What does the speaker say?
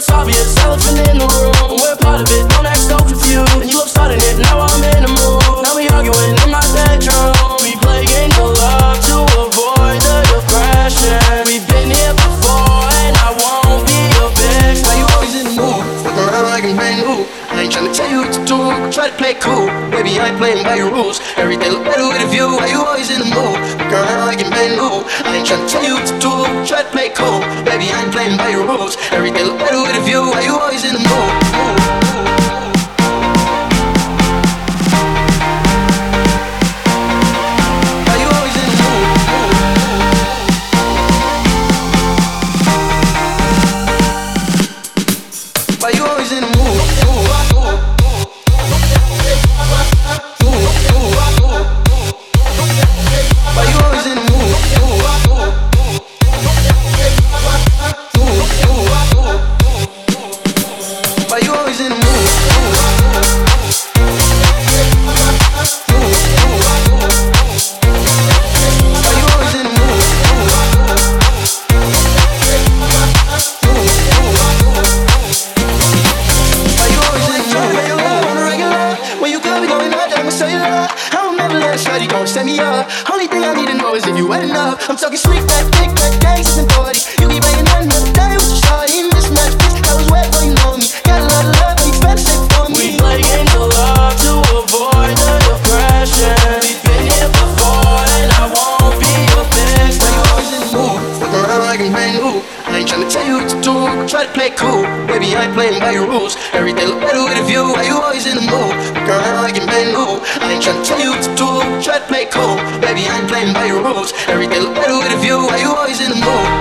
it's obvious, elephant in the room. We're part of it, don't act so confused. And you love starting it, now I'm in the mood. Now we arguing in my bedroom. We play games of love to avoid the depression. We've been here before, and I won't be your bitch. Why you always in the mood? Fuck around like a man who I ain't tryna tell you what to do, try to play cool. Baby, I ain't playing by your rules. Everything look better with a view. Why you always in the mood? Fuck around like a man who I ain't tryna tell you what to do, try to play cool. Baby, I ain't playing by your rules. Everything look better with a view. Why you always in the mood? Why you always in the mood? Why you always in the mood? Why you always in the mood? Why you always in the mood? Shawty gon' set me up. Only thing I need to know is if you wet enough. I'm talking slick back, kick back, gangsters and 40. You keep playing another day with your shawty. Mismatch, bitch, I was wet, but you know me. Got a lot of love, but you better say for me. We play games of love to avoid the depression. We've been here before, and I won't be your bitch. Why you always in the mood? Fuck around like a man who I ain't tryna tell you what to do, try to play cool. Baby, I ain't playing by your rules. Everything look better with a view. Why you always in the mood? Fuck around like a man who I ain't tryna tell you what to do, try to play cool. Baby, I ain't playing by your rules. Everything look better with a view. Why you always in the mood?